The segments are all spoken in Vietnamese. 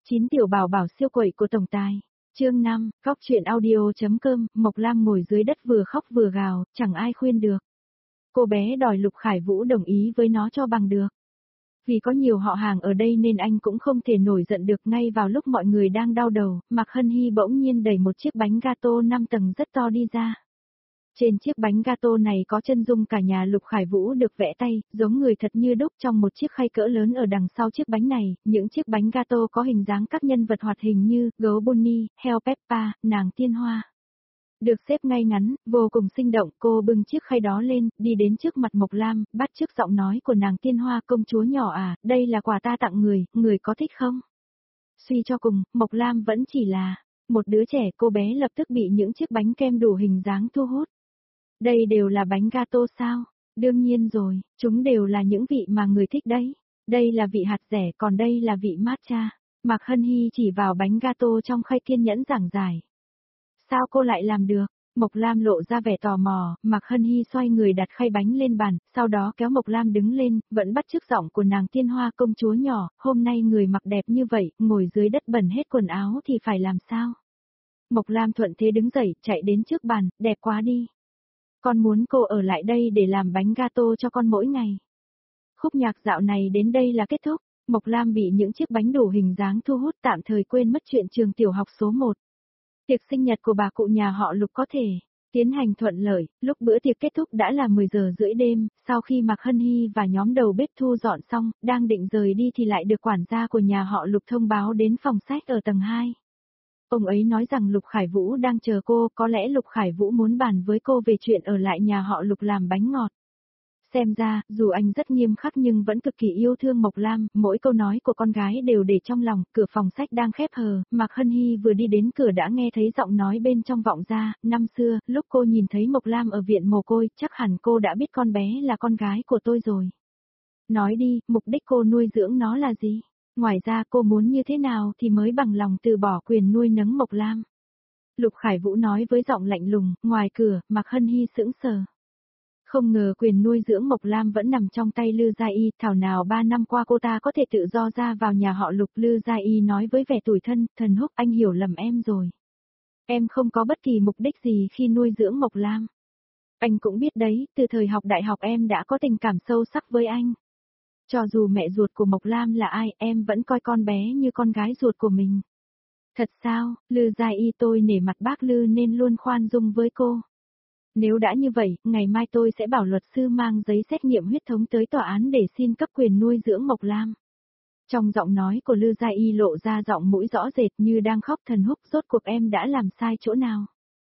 9 tiểu bảo bảo siêu quậy của tổng tài. Chương 5, Góc truyện audio.com, Mộc Lam ngồi dưới đất vừa khóc vừa gào, chẳng ai khuyên được. Cô bé đòi Lục Khải Vũ đồng ý với nó cho bằng được. Vì có nhiều họ hàng ở đây nên anh cũng không thể nổi giận được. Ngay vào lúc mọi người đang đau đầu, Mạc Hân Hy bỗng nhiên đẩy một chiếc bánh gato 5 tầng rất to đi ra. Trên chiếc bánh gato này có chân dung cả nhà Lục Khải Vũ được vẽ tay, giống người thật như đúc trong một chiếc khay cỡ lớn ở đằng sau chiếc bánh này. Những chiếc bánh gato có hình dáng các nhân vật hoạt hình như gấu Bunny, heo Peppa, nàng Tiên Hoa. Được xếp ngay ngắn, vô cùng sinh động. Cô bưng chiếc khay đó lên, đi đến trước mặt Mộc Lam, bắt chước giọng nói của nàng Tiên Hoa: công chúa nhỏ à, đây là quà ta tặng người, người có thích không? Suy cho cùng, Mộc Lam vẫn chỉ là một đứa trẻ. Cô bé lập tức bị những chiếc bánh kem đủ hình dáng thu hút. Đây đều là bánh gato sao? Đương nhiên rồi, chúng đều là những vị mà người thích đấy. Đây là vị hạt dẻ, còn đây là vị matcha. Mạc Hân Hy chỉ vào bánh gato trong khay kiên nhẫn giảng giải. Sao cô lại làm được? Mộc Lam lộ ra vẻ tò mò. Mạc Hân Hy xoay người đặt khay bánh lên bàn, sau đó kéo Mộc Lam đứng lên, vẫn bắt chước giọng của nàng Tiên Hoa: công chúa nhỏ, hôm nay người mặc đẹp như vậy, ngồi dưới đất bẩn hết quần áo thì phải làm sao? Mộc Lam thuận thế đứng dậy, chạy đến trước bàn: đẹp quá đi. Con muốn cô ở lại đây để làm bánh gato cho con mỗi ngày. Khúc nhạc dạo này đến đây là kết thúc. Mộc Lam bị những chiếc bánh đủ hình dáng thu hút, tạm thời quên mất chuyện trường tiểu học số 1. Tiệc sinh nhật của bà cụ nhà họ Lục có thể tiến hành thuận lợi. Lúc bữa tiệc kết thúc đã là 10 giờ rưỡi đêm. Sau khi Mạc Hân Hy và nhóm đầu bếp thu dọn xong, đang định rời đi thì lại được quản gia của nhà họ Lục thông báo đến phòng sách ở tầng 2. Ông ấy nói rằng Lục Khải Vũ đang chờ cô, có lẽ Lục Khải Vũ muốn bàn với cô về chuyện ở lại nhà họ Lục làm bánh ngọt. Xem ra, dù anh rất nghiêm khắc nhưng vẫn cực kỳ yêu thương Mộc Lam, mỗi câu nói của con gái đều để trong lòng. Cửa phòng sách đang khép hờ, Mạc Hân Hy vừa đi đến cửa đã nghe thấy giọng nói bên trong vọng ra: năm xưa, lúc cô nhìn thấy Mộc Lam ở viện mồ côi, chắc hẳn cô đã biết con bé là con gái của tôi rồi. Nói đi, mục đích cô nuôi dưỡng nó là gì? Ngoài ra cô muốn như thế nào thì mới bằng lòng từ bỏ quyền nuôi nấng Mộc Lam? Lục Khải Vũ nói với giọng lạnh lùng. Ngoài cửa, Mạc Hân Hy sững sờ. Không ngờ quyền nuôi dưỡng Mộc Lam vẫn nằm trong tay Lư Gia Y, thảo nào 3 năm qua cô ta có thể tự do ra vào nhà họ Lục. Lư Gia Y nói với vẻ tủi thân: Thần Húc, anh hiểu lầm em rồi. Em không có bất kỳ mục đích gì khi nuôi dưỡng Mộc Lam. Anh cũng biết đấy, từ thời học đại học em đã có tình cảm sâu sắc với anh. Cho dù mẹ ruột của Mộc Lam là ai, em vẫn coi con bé như con gái ruột của mình. Thật sao? Lư Gia Y, tôi nể mặt bác Lư nên luôn khoan dung với cô. Nếu đã như vậy, ngày mai tôi sẽ bảo luật sư mang giấy xét nghiệm huyết thống tới tòa án để xin cấp quyền nuôi dưỡng Mộc Lam. Trong giọng nói của Lư Gia Y lộ ra giọng mũi rõ rệt như đang khóc. Thần Húc, rốt cuộc em đã làm sai chỗ nào?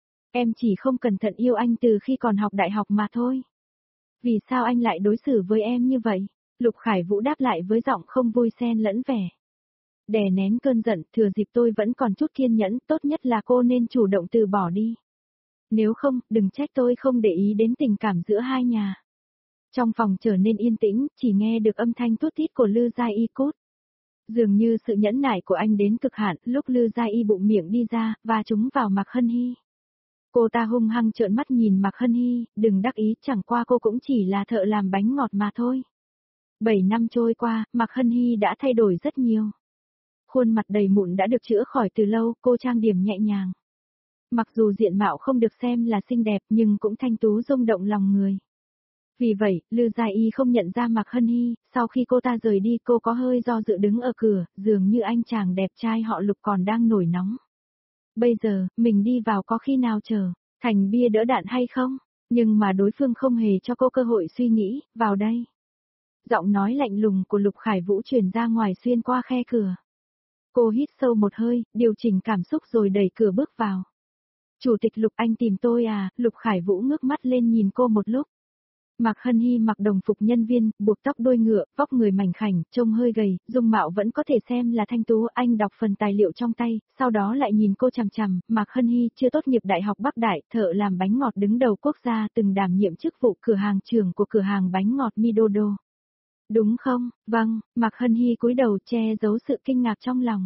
Em chỉ không cẩn thận yêu anh từ khi còn học đại học mà thôi. Vì sao anh lại đối xử với em như vậy? Lục Khải Vũ đáp lại với giọng không vui xen lẫn vẻ. Đè nén cơn giận, thừa dịp tôi vẫn còn chút kiên nhẫn, tốt nhất là cô nên chủ động từ bỏ đi. Nếu không, đừng trách tôi không để ý đến tình cảm giữa hai nhà. Trong phòng trở nên yên tĩnh, chỉ nghe được âm thanh thút thít của Lư Gia Y cốt. Dường như sự nhẫn nại của anh đến cực hạn, lúc Lư Gia Y bụng miệng đi ra, và chúng vào Mạc Hân Hy. Cô ta hung hăng trợn mắt nhìn Mạc Hân Hy: đừng đắc ý, chẳng qua cô cũng chỉ là thợ làm bánh ngọt mà thôi. 7 năm trôi qua, Mạc Hân Hy đã thay đổi rất nhiều. Khuôn mặt đầy mụn đã được chữa khỏi từ lâu, cô trang điểm nhẹ nhàng. Mặc dù diện mạo không được xem là xinh đẹp nhưng cũng thanh tú rung động lòng người. Vì vậy, Lư Gia Y không nhận ra Mạc Hân Hy. Sau khi cô ta rời đi, cô có hơi do dự đứng ở cửa, dường như anh chàng đẹp trai họ Lục còn đang nổi nóng. Bây giờ, mình đi vào có khi nào trở thành bia đỡ đạn hay không? Nhưng mà đối phương không hề cho cô cơ hội suy nghĩ. Vào đây. Giọng nói lạnh lùng của Lục Khải Vũ truyền ra ngoài xuyên qua khe cửa. Cô hít sâu một hơi, điều chỉnh cảm xúc rồi đẩy cửa bước vào. Chủ tịch Lục, anh tìm tôi à? Lục Khải Vũ ngước mắt lên nhìn cô một lúc. Mạc Hân Hy mặc đồng phục nhân viên, buộc tóc đuôi ngựa, vóc người mảnh khảnh, trông hơi gầy, dung mạo vẫn có thể xem là thanh tú. Anh đọc phần tài liệu trong tay, sau đó lại nhìn cô chằm chằm. Mạc Hân Hy chưa tốt nghiệp Đại học Bắc Đại, thợ làm bánh ngọt đứng đầu quốc gia, từng đảm nhiệm chức vụ cửa hàng trưởng của cửa hàng bánh ngọt Midodo. Đúng không? Vâng. Mạc Hân Hy cúi đầu che giấu sự kinh ngạc trong lòng.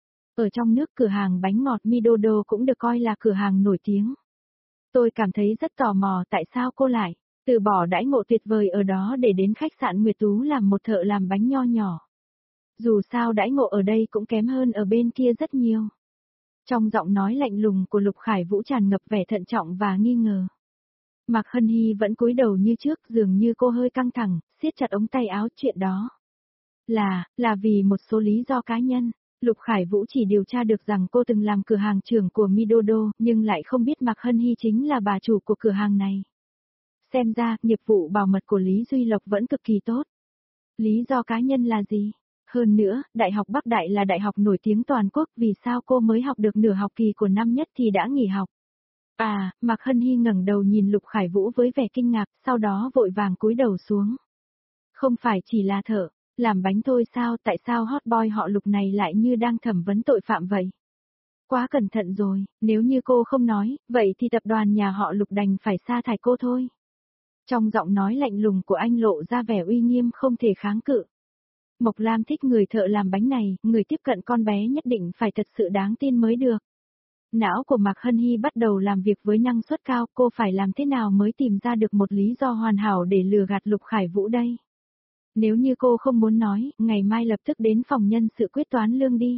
Ở trong nước, cửa hàng bánh ngọt Midodo cũng được coi là cửa hàng nổi tiếng. Tôi cảm thấy rất tò mò tại sao cô lại từ bỏ đãi ngộ tuyệt vời ở đó để đến khách sạn Nguyệt Tú làm một thợ làm bánh nho nhỏ. Dù sao đãi ngộ ở đây cũng kém hơn ở bên kia rất nhiều. Trong giọng nói lạnh lùng của Lục Khải Vũ tràn ngập vẻ thận trọng và nghi ngờ. Mạc Hân Hy vẫn cúi đầu như trước, dường như cô hơi căng thẳng, siết chặt ống tay áo. Chuyện đó là vì một số lý do cá nhân. Lục Khải Vũ chỉ điều tra được rằng cô từng làm cửa hàng trưởng của Midodo, nhưng lại không biết Mạc Hân Hy chính là bà chủ của cửa hàng này. Xem ra, nghiệp vụ bảo mật của Lý Duy Lộc vẫn cực kỳ tốt. Lý do cá nhân là gì? Hơn nữa, Đại học Bắc Đại là đại học nổi tiếng toàn quốc, vì sao cô mới học được nửa học kỳ của năm nhất thì đã nghỉ học? Mạc Hân Hy ngẩng đầu nhìn Lục Khải Vũ với vẻ kinh ngạc, sau đó vội vàng cúi đầu xuống. Không phải chỉ là thợ, làm bánh thôi sao, tại sao hot boy họ Lục này lại như đang thẩm vấn tội phạm vậy? Quá cẩn thận rồi, nếu như cô không nói, vậy thì tập đoàn nhà họ Lục đành phải sa thải cô thôi. Trong giọng nói lạnh lùng của anh lộ ra vẻ uy nghiêm không thể kháng cự. Mộc Lam thích người thợ làm bánh này, người tiếp cận con bé nhất định phải thật sự đáng tin mới được. Não của Mạc Hân Hy bắt đầu làm việc với năng suất cao, cô phải làm thế nào mới tìm ra được một lý do hoàn hảo để lừa gạt Lục Khải Vũ đây? Nếu như cô không muốn nói, ngày mai lập tức đến phòng nhân sự quyết toán lương đi.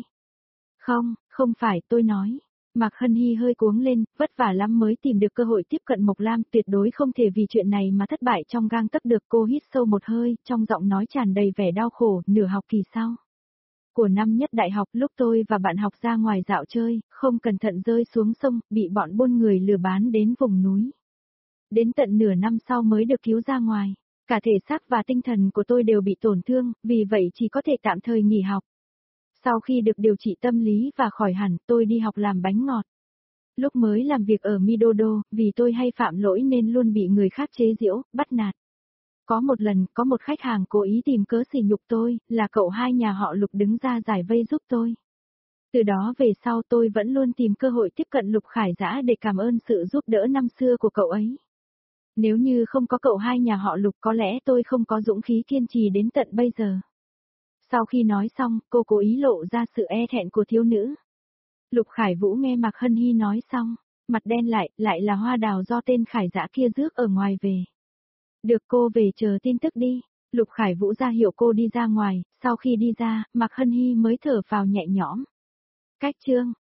Không phải tôi nói. Mạc Hân Hy hơi cuống lên, vất vả lắm mới tìm được cơ hội tiếp cận Mộc Lam, tuyệt đối không thể vì chuyện này mà thất bại trong gang tấc được. Cô hít sâu một hơi, trong giọng nói tràn đầy vẻ đau khổ. Nửa học kỳ sau của năm nhất đại học, lúc tôi và bạn học ra ngoài dạo chơi, không cẩn thận rơi xuống sông, bị bọn buôn người lừa bán đến vùng núi. Đến tận nửa năm sau mới được cứu ra ngoài. Cả thể xác và tinh thần của tôi đều bị tổn thương, vì vậy chỉ có thể tạm thời nghỉ học. Sau khi được điều trị tâm lý và khỏi hẳn, tôi đi học làm bánh ngọt. Lúc mới làm việc ở Midodo, vì tôi hay phạm lỗi nên luôn bị người khác chế giễu, bắt nạt. Có một lần, có một khách hàng cố ý tìm cớ sỉ nhục tôi, là cậu hai nhà họ Lục đứng ra giải vây giúp tôi. Từ đó về sau tôi vẫn luôn tìm cơ hội tiếp cận Lục Khải Dã để cảm ơn sự giúp đỡ năm xưa của cậu ấy. Nếu như không có cậu hai nhà họ Lục có lẽ tôi không có dũng khí kiên trì đến tận bây giờ. Sau khi nói xong, cô cố ý lộ ra sự e thẹn của thiếu nữ. Lục Khải Vũ nghe Mạc Hân Hy nói xong, mặt đen lại là hoa đào do tên Khải Dã kia rước ở ngoài về. Được, cô về chờ tin tức đi. Lục Khải Vũ ra hiệu cô đi ra ngoài, sau khi đi ra, Mạc Hân Hy mới thở phào nhẹ nhõm. Cách chương